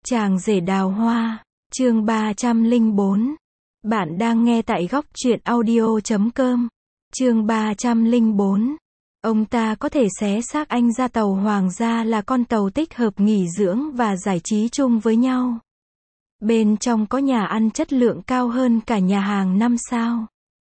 Chàng rể đào hoa, chương 304. Bạn đang nghe tại góc truyện audio.com. Chương 304. Ông ta có thể xé xác anh ra tàu hoàng gia là con tàu tích hợp nghỉ dưỡng và giải trí chung với nhau. Bên trong có nhà ăn chất lượng cao hơn cả nhà hàng 5 sao.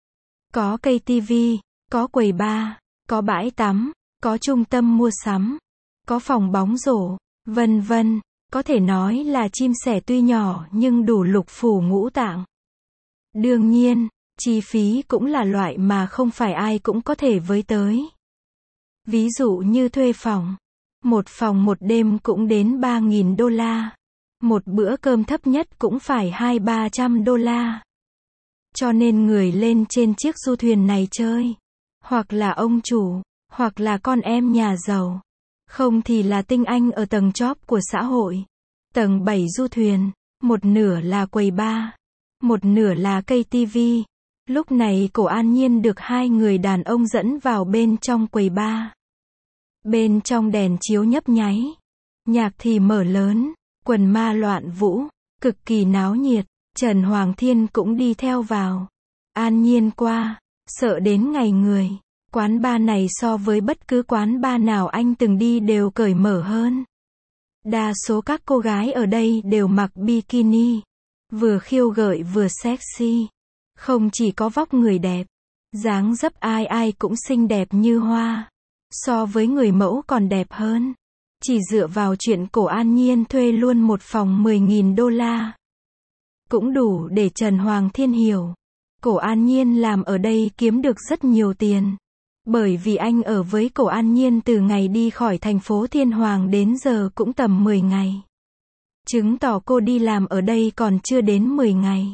Có cây tivi, có quầy bar, có bãi tắm, có trung tâm mua sắm, có phòng bóng rổ, vân vân. Có thể nói là chim sẻ tuy nhỏ nhưng đủ lục phủ ngũ tạng. Đương nhiên, chi phí cũng là loại mà không phải ai cũng có thể với tới. Ví dụ như thuê phòng. Một phòng một đêm cũng đến $3.000. Một bữa cơm thấp nhất cũng phải $200-300. Cho nên người lên trên chiếc du thuyền này chơi, hoặc là ông chủ, hoặc là con em nhà giàu, không thì là tinh anh ở tầng chóp của xã hội. Tầng 7 du thuyền, một nửa là quầy bar, một nửa là cây tivi. Lúc này Cổ An Nhiên được hai người đàn ông dẫn vào bên trong quầy bar. Bên trong đèn chiếu nhấp nháy, nhạc thì mở lớn, quần ma loạn vũ, cực kỳ náo nhiệt. Trần Hoàng Thiên cũng đi theo vào. An Nhiên qua, sợ đến ngày người. Quán bar này so với bất cứ quán bar nào anh từng đi đều cởi mở hơn. Đa số các cô gái ở đây đều mặc bikini, vừa khiêu gợi vừa sexy. Không chỉ có vóc người đẹp, dáng dấp ai ai cũng xinh đẹp như hoa. So với người mẫu còn đẹp hơn. Chỉ dựa vào chuyện Cổ An Nhiên thuê luôn một phòng $10.000 cũng đủ để Trần Hoàng Thiên hiểu. Cổ An Nhiên làm ở đây kiếm được rất nhiều tiền. Bởi vì anh ở với Cổ An Nhiên từ ngày đi khỏi thành phố Thiên Hoàng đến giờ cũng tầm 10 ngày. Chứng tỏ cô đi làm ở đây còn chưa đến 10 ngày.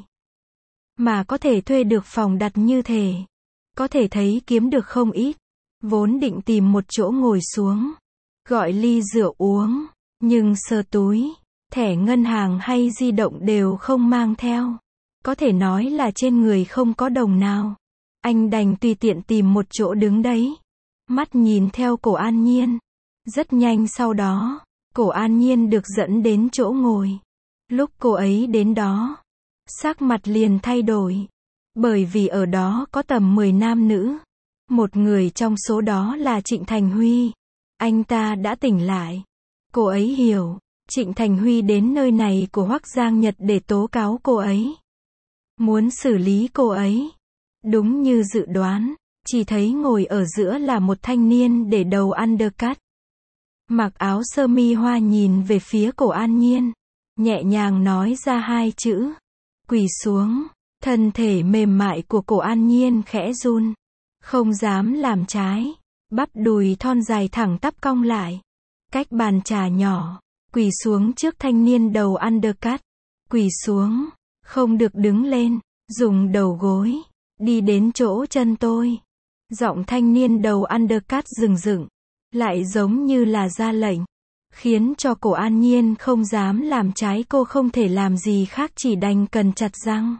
Mà có thể thuê được phòng đặt như thế. Có thể thấy kiếm được không ít. Vốn định tìm một chỗ ngồi xuống, gọi ly rượu uống, nhưng sơ túi, thẻ ngân hàng hay di động đều không mang theo. Có thể nói là trên người không có đồng nào. Anh đành tùy tiện tìm một chỗ đứng đấy. Mắt nhìn theo Cổ An Nhiên. Rất nhanh sau đó, Cổ An Nhiên được dẫn đến chỗ ngồi. Lúc cô ấy đến đó, sắc mặt liền thay đổi. Bởi vì ở đó có tầm 10 nam nữ. Một người trong số đó là Trịnh Thành Huy. Anh ta đã tỉnh lại. Cô ấy hiểu, Trịnh Thành Huy đến nơi này của Hoắc Giang Nhật để tố cáo cô ấy. Muốn xử lý cô ấy. Đúng như dự đoán, chỉ thấy ngồi ở giữa là một thanh niên để đầu undercut. Mặc áo sơ mi hoa nhìn về phía Cổ An Nhiên. Nhẹ nhàng nói ra hai chữ. Quỳ xuống. Thân thể mềm mại của Cổ An Nhiên khẽ run. Không dám làm trái. Bắp đùi thon dài thẳng tắp cong lại. Cách bàn trà nhỏ. Quỳ xuống trước thanh niên đầu undercut. Quỳ xuống. Không được đứng lên. Dùng đầu gối. Đi đến chỗ chân tôi. Giọng thanh niên đầu undercut rừng rừng. Lại giống như là ra lệnh. Khiến cho Cổ An Nhiên không dám làm trái, cô không thể làm gì khác chỉ đành cắn chặt răng.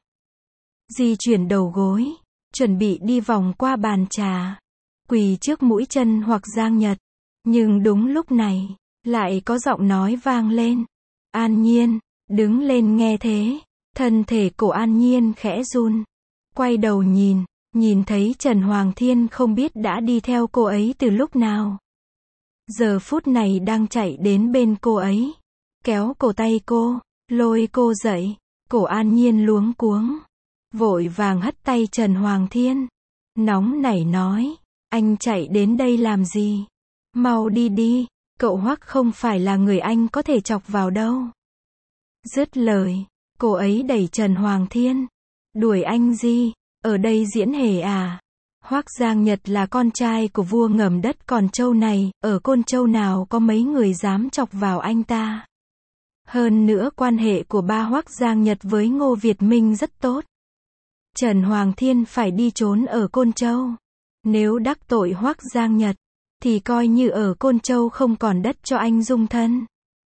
Di chuyển đầu gối. Chuẩn bị đi vòng qua bàn trà. Quỳ trước mũi chân Hoắc Giang Nhật. Nhưng đúng lúc này, lại có giọng nói vang lên. An Nhiên, đứng lên. Nghe thế, thân thể Cổ An Nhiên khẽ run. Quay đầu nhìn thấy Trần Hoàng Thiên không biết đã đi theo cô ấy từ lúc nào. Giờ phút này đang chạy đến bên cô ấy. Kéo cổ tay cô, lôi cô dậy. Cổ An Nhiên luống cuống. Vội vàng hất tay Trần Hoàng Thiên. Nóng nảy nói. Anh chạy đến đây làm gì? Mau đi đi. Cậu Hoắc không phải là người anh có thể chọc vào đâu. Dứt lời, cô ấy đẩy Trần Hoàng Thiên. Đuổi anh gì? Ở đây diễn hề à? Hoắc Giang Nhật là con trai của vua ngầm đất Còn Châu này, ở Côn Châu nào có mấy người dám chọc vào anh ta. Hơn nữa quan hệ của ba Hoắc Giang Nhật với Ngô Việt Minh rất tốt. Trần Hoàng Thiên phải đi trốn ở Côn Châu. Nếu đắc tội Hoắc Giang Nhật, thì coi như ở Côn Châu không còn đất cho anh dung thân.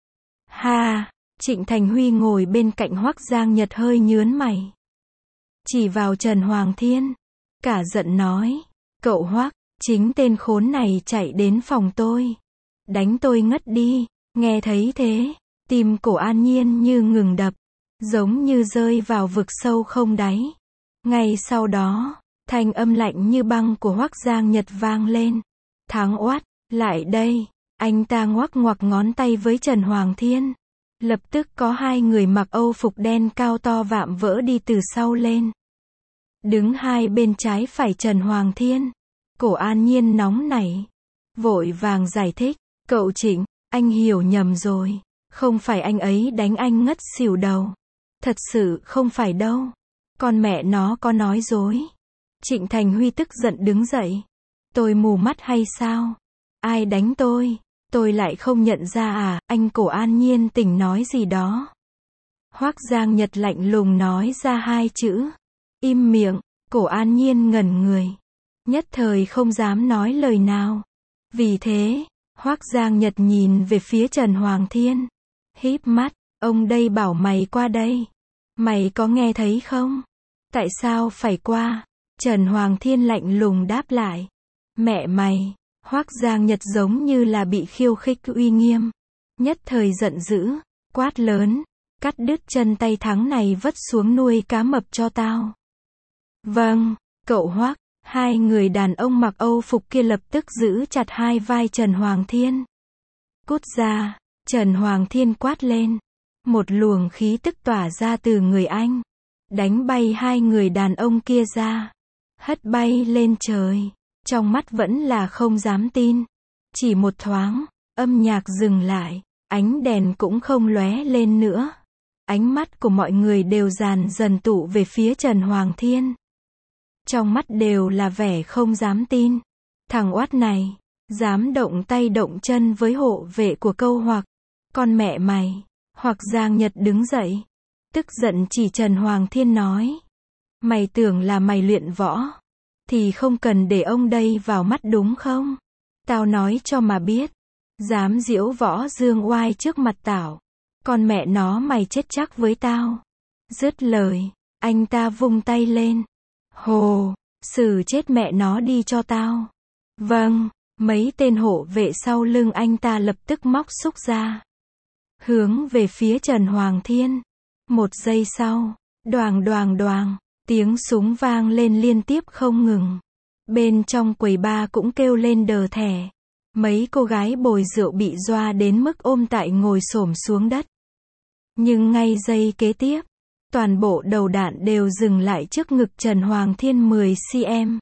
Ha! Trịnh Thành Huy ngồi bên cạnh Hoắc Giang Nhật hơi nhướng mày. Chỉ vào Trần Hoàng Thiên. Cả giận nói. Cậu Hoắc, chính tên khốn này chạy đến phòng tôi. Đánh tôi ngất đi. Nghe thấy thế, Tim cổ An Nhiên như ngừng đập, giống như rơi vào vực sâu không đáy. Ngay sau đó, thanh âm lạnh như băng của Hoắc Giang Nhật vang lên. Thắng Oát, lại đây. Anh ta ngoắc ngoắc ngón tay với Trần Hoàng Thiên. Lập tức có hai người mặc Âu phục đen cao to vạm vỡ đi từ sau lên. Đứng hai bên trái phải Trần Hoàng Thiên. Cổ An Nhiên nóng nảy, vội vàng giải thích. Cậu Trịnh, anh hiểu nhầm rồi. Không phải anh ấy đánh anh ngất xỉu đầu. Thật sự không phải đâu. Con mẹ nó có nói dối. Trịnh Thành Huy tức giận đứng dậy. Tôi mù mắt hay sao? Ai đánh tôi? Tôi lại không nhận ra à? Anh Cổ An Nhiên tỉnh nói gì đó. Hoắc Giang Nhật lạnh lùng nói ra hai chữ. Im miệng. Cổ An Nhiên ngẩn người. Nhất thời không dám nói lời nào. Vì thế, Hoắc Giang Nhật nhìn về phía Trần Hoàng Thiên. Híp mắt. Ông đây bảo mày qua đây. Mày có nghe thấy không? Tại sao phải qua? Trần Hoàng Thiên lạnh lùng đáp lại. Mẹ mày. Hoắc Giang Nhật giống như là bị khiêu khích uy nghiêm. Nhất thời giận dữ, quát lớn. Cắt đứt chân tay thắng này vất xuống nuôi cá mập cho tao. Vâng, cậu Hoắc. Hai người đàn ông mặc Âu phục kia lập tức giữ chặt hai vai Trần Hoàng Thiên. Cút ra, Trần Hoàng Thiên quát lên. Một luồng khí tức tỏa ra từ người anh. Đánh bay hai người đàn ông kia ra. Hất bay lên trời. Trong mắt vẫn là không dám tin. Chỉ một thoáng, âm nhạc dừng lại. Ánh đèn cũng không lóe lên nữa. Ánh mắt của mọi người đều dần dần tụ về phía Trần Hoàng Thiên. Trong mắt đều là vẻ không dám tin. Thằng oát này, dám động tay động chân với hộ vệ của câu Hoặc. Con mẹ mày. Hoắc Giang Nhật đứng dậy. Tức giận chỉ Trần Hoàng Thiên nói. Mày tưởng là mày luyện võ. Thì không cần để ông đây vào mắt đúng không? Tao nói cho mà biết. Dám giễu võ dương oai trước mặt tao. Con mẹ nó mày chết chắc với tao. Dứt lời, anh ta vung tay lên. Hồ, xử chết mẹ nó đi cho tao. Vâng, mấy tên hộ vệ sau lưng anh ta lập tức móc xúc ra. Hướng về phía Trần Hoàng Thiên. Một giây sau, đoàng đoàng đoàng, tiếng súng vang lên liên tiếp không ngừng. Bên trong quầy bar cũng kêu lên đờ thẻ. Mấy cô gái bồi rượu bị dọa đến mức ôm tại ngồi xổm xuống đất. Nhưng ngay giây kế tiếp, toàn bộ đầu đạn đều dừng lại trước ngực Trần Hoàng Thiên 10 cm.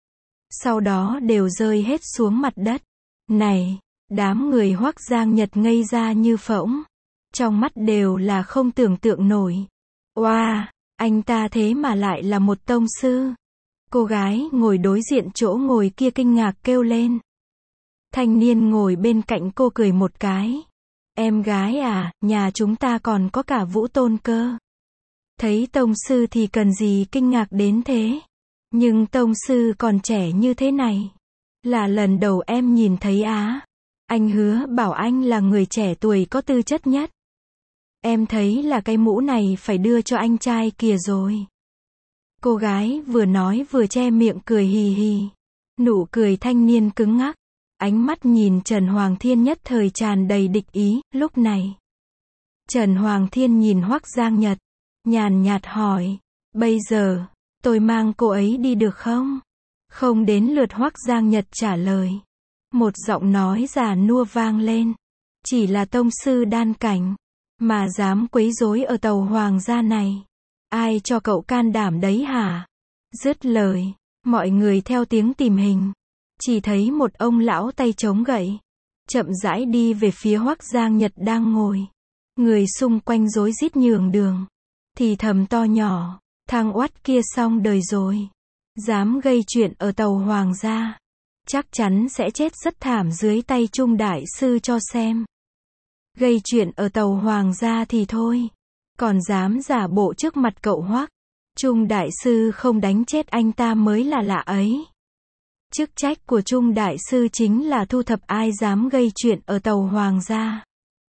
Sau đó đều rơi hết xuống mặt đất. Này, đám người Hoắc Giang Nhật ngây ra như phỗng. Trong mắt đều là không tưởng tượng nổi. Oa, anh ta thế mà lại là một tông sư. Cô gái ngồi đối diện chỗ ngồi kia kinh ngạc kêu lên. Thanh niên ngồi bên cạnh cô cười một cái. Em gái à, nhà chúng ta còn có cả vũ tôn cơ. Thấy tông sư thì cần gì kinh ngạc đến thế. Nhưng tông sư còn trẻ như thế này. Là lần đầu em nhìn thấy á. Anh hứa bảo anh là người trẻ tuổi có tư chất nhất. Em thấy là cái mũ này phải đưa cho anh trai kìa rồi. Cô gái vừa nói vừa che miệng cười hì hì. Nụ cười thanh niên cứng ngắc. Ánh mắt nhìn Trần Hoàng Thiên nhất thời tràn đầy địch ý. Lúc này, Trần Hoàng Thiên nhìn Hoắc Giang Nhật, nhàn nhạt hỏi. Bây giờ, tôi mang cô ấy đi được không? Không đến lượt Hoắc Giang Nhật trả lời. Một giọng nói già nua vang lên. Chỉ là tông sư đan cảnh. Mà dám quấy rối ở tàu hoàng gia này. Ai cho cậu can đảm đấy hả? Dứt lời, mọi người theo tiếng tìm hình. Chỉ thấy một ông lão tay chống gậy. Chậm rãi đi về phía Hoắc Giang Nhật đang ngồi. Người xung quanh rối rít nhường đường. Thì thầm to nhỏ. Thằng oát kia xong đời rồi. Dám gây chuyện ở tàu hoàng gia. Chắc chắn sẽ chết rất thảm dưới tay Trung đại sư cho xem. Gây chuyện ở tàu hoàng gia thì thôi. Còn dám giả bộ trước mặt cậu Hoắc. Trung đại sư không đánh chết anh ta mới là lạ ấy. Chức trách của Trung đại sư chính là thu thập ai dám gây chuyện ở tàu hoàng gia.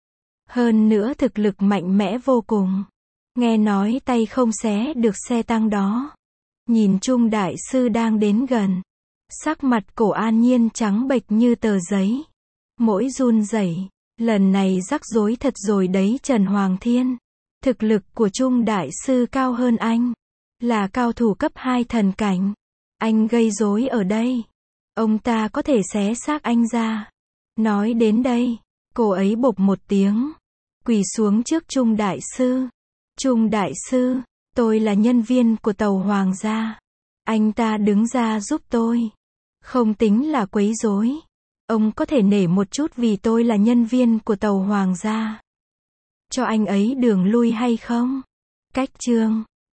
Hơn nữa thực lực mạnh mẽ vô cùng. Nghe nói tay không xé được xe tăng đó. Nhìn Trung đại sư đang đến gần. Sắc mặt Cổ An Nhiên trắng bệch như tờ giấy. Mỗi run rẩy, Lần này rắc rối thật rồi đấy Trần Hoàng Thiên. Thực lực của Trung Đại Sư cao hơn anh. Là cao thủ cấp 2 thần cảnh. Anh gây rối ở đây. Ông ta có thể xé xác anh ra. Nói đến đây, cô ấy bộp một tiếng. Quỳ xuống trước Trung Đại Sư. Trung Đại Sư, tôi là nhân viên của tàu Hoàng gia. Anh ta đứng ra giúp tôi. Không tính là quấy rối. Ông có thể nể một chút vì tôi là nhân viên của tàu Hoàng gia. Cho anh ấy đường lui hay không? Cách chương